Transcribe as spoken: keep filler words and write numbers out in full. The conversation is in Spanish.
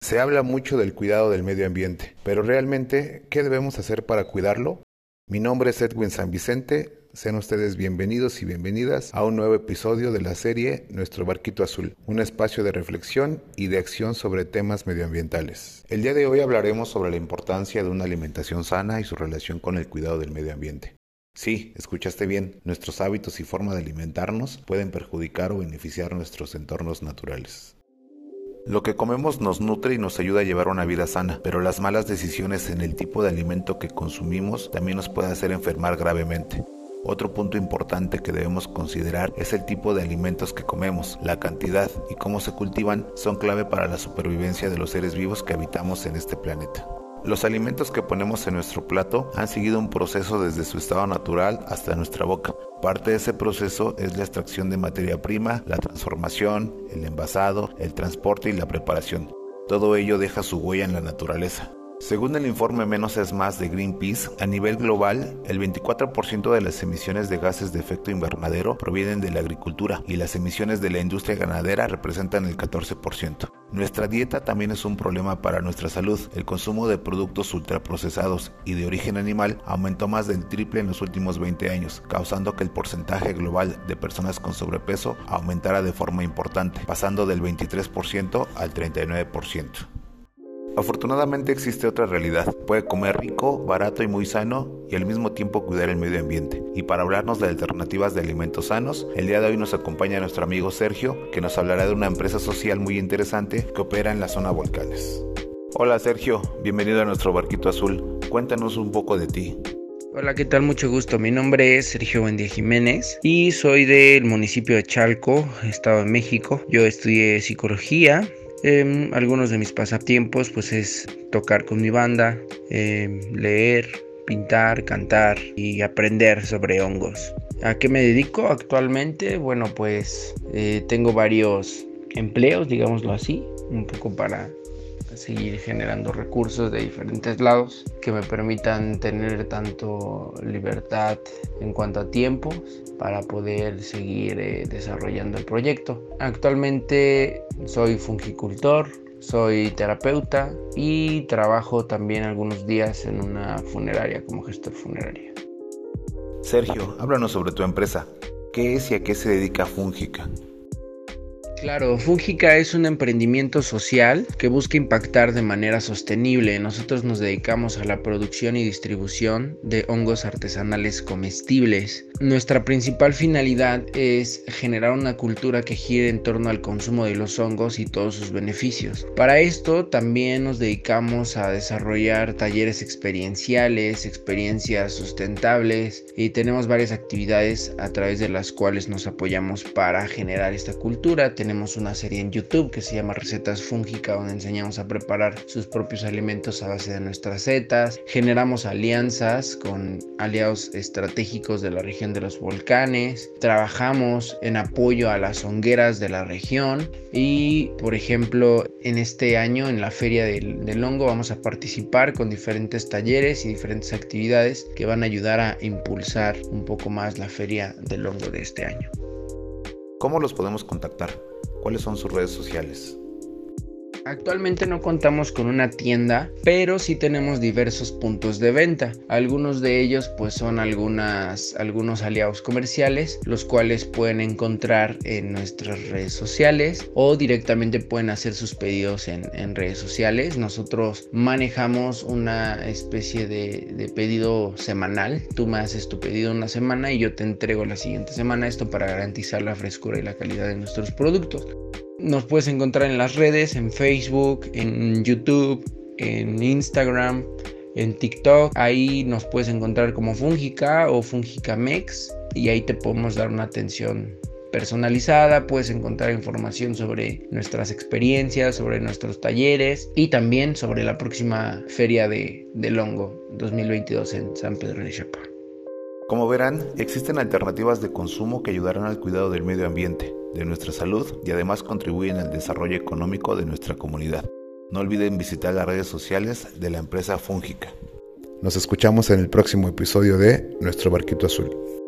Se habla mucho del cuidado del medio ambiente, pero realmente, ¿qué debemos hacer para cuidarlo? Mi nombre es Edwin San Vicente, sean ustedes bienvenidos y bienvenidas a un nuevo episodio de la serie Nuestro Barquito Azul, un espacio de reflexión y de acción sobre temas medioambientales. El día de hoy hablaremos sobre la importancia de una alimentación sana y su relación con el cuidado del medio ambiente. Sí, escuchaste bien, nuestros hábitos y forma de alimentarnos pueden perjudicar o beneficiar nuestros entornos naturales. Lo que comemos nos nutre y nos ayuda a llevar una vida sana, pero las malas decisiones en el tipo de alimento que consumimos también nos puede hacer enfermar gravemente. Otro punto importante que debemos considerar es el tipo de alimentos que comemos, la cantidad y cómo se cultivan son clave para la supervivencia de los seres vivos que habitamos en este planeta. Los alimentos que ponemos en nuestro plato han seguido un proceso desde su estado natural hasta nuestra boca. Parte de ese proceso es la extracción de materia prima, la transformación, el envasado, el transporte y la preparación. Todo ello deja su huella en la naturaleza. Según el informe Menos es Más de Greenpeace, a nivel global, el veinticuatro por ciento de las emisiones de gases de efecto invernadero provienen de la agricultura y las emisiones de la industria ganadera representan el catorce por ciento. Nuestra dieta también es un problema para nuestra salud. El consumo de productos ultraprocesados y de origen animal aumentó más del triple en los últimos veinte años, causando que el porcentaje global de personas con sobrepeso aumentara de forma importante, pasando del veintitrés por ciento al treinta y nueve por ciento. Afortunadamente existe otra realidad. Puede comer rico, barato y muy sano y al mismo tiempo cuidar el medio ambiente. Y para hablarnos de alternativas de alimentos sanos, el día de hoy nos acompaña nuestro amigo Sergio, que nos hablará de una empresa social muy interesante que opera en la zona Volcanes. Hola Sergio, bienvenido a nuestro Barquito Azul. Cuéntanos un poco de ti. Hola, ¿qué tal? Mucho gusto. Mi nombre es Sergio Buendía Jiménez y soy del municipio de Chalco, Estado de México. Yo estudié psicología. Eh, algunos de mis pasatiempos pues es tocar con mi banda, eh, leer, pintar, cantar y aprender sobre hongos. ¿A qué me dedico actualmente? Bueno, pues eh, tengo varios empleos, digámoslo así, un poco para seguir generando recursos de diferentes lados que me permitan tener tanto libertad en cuanto a tiempo para poder seguir eh, desarrollando el proyecto. Actualmente soy fungicultor, soy terapeuta y trabajo también algunos días en una funeraria como gestor funerario. Sergio, háblanos sobre tu empresa. ¿Qué es y a qué se dedica Fungica? Claro, Fungica es un emprendimiento social que busca impactar de manera sostenible. Nosotros nos dedicamos a la producción y distribución de hongos artesanales comestibles. Nuestra principal finalidad es generar una cultura que gire en torno al consumo de los hongos y todos sus beneficios. Para esto también nos dedicamos a desarrollar talleres experienciales, experiencias sustentables y tenemos varias actividades a través de las cuales nos apoyamos para generar esta cultura. Tenemos Tenemos una serie en YouTube que se llama Recetas Fungica, donde enseñamos a preparar sus propios alimentos a base de nuestras setas. Generamos alianzas con aliados estratégicos de la región de los volcanes. Trabajamos en apoyo a las hongueras de la región. Y, por ejemplo, en este año, en la Feria del, del Hongo, vamos a participar con diferentes talleres y diferentes actividades que van a ayudar a impulsar un poco más la Feria del Hongo de este año. ¿Cómo los podemos contactar? ¿Cuáles son sus redes sociales? Actualmente no contamos con una tienda, pero sí tenemos diversos puntos de venta. Algunos de ellos pues son algunas, algunos aliados comerciales, los cuales pueden encontrar en nuestras redes sociales o directamente pueden hacer sus pedidos en, en redes sociales. Nosotros manejamos una especie de, de pedido semanal. Tú me haces tu pedido una semana y yo te entrego la siguiente semana, esto para garantizar la frescura y la calidad de nuestros productos. Nos puedes encontrar en las redes, en Facebook, en YouTube, en Instagram, en TikTok. Ahí nos puedes encontrar como Fungica o Fungica Mex y ahí te podemos dar una atención personalizada. Puedes encontrar información sobre nuestras experiencias, sobre nuestros talleres y también sobre la próxima Feria de, del Hongo dos mil veintidós en San Pedro de Chapa. Como verán, existen alternativas de consumo que ayudarán al cuidado del medio ambiente, de nuestra salud y además contribuyen al desarrollo económico de nuestra comunidad. No olviden visitar las redes sociales de la empresa Fungica. Nos escuchamos en el próximo episodio de Nuestro Barquito Azul.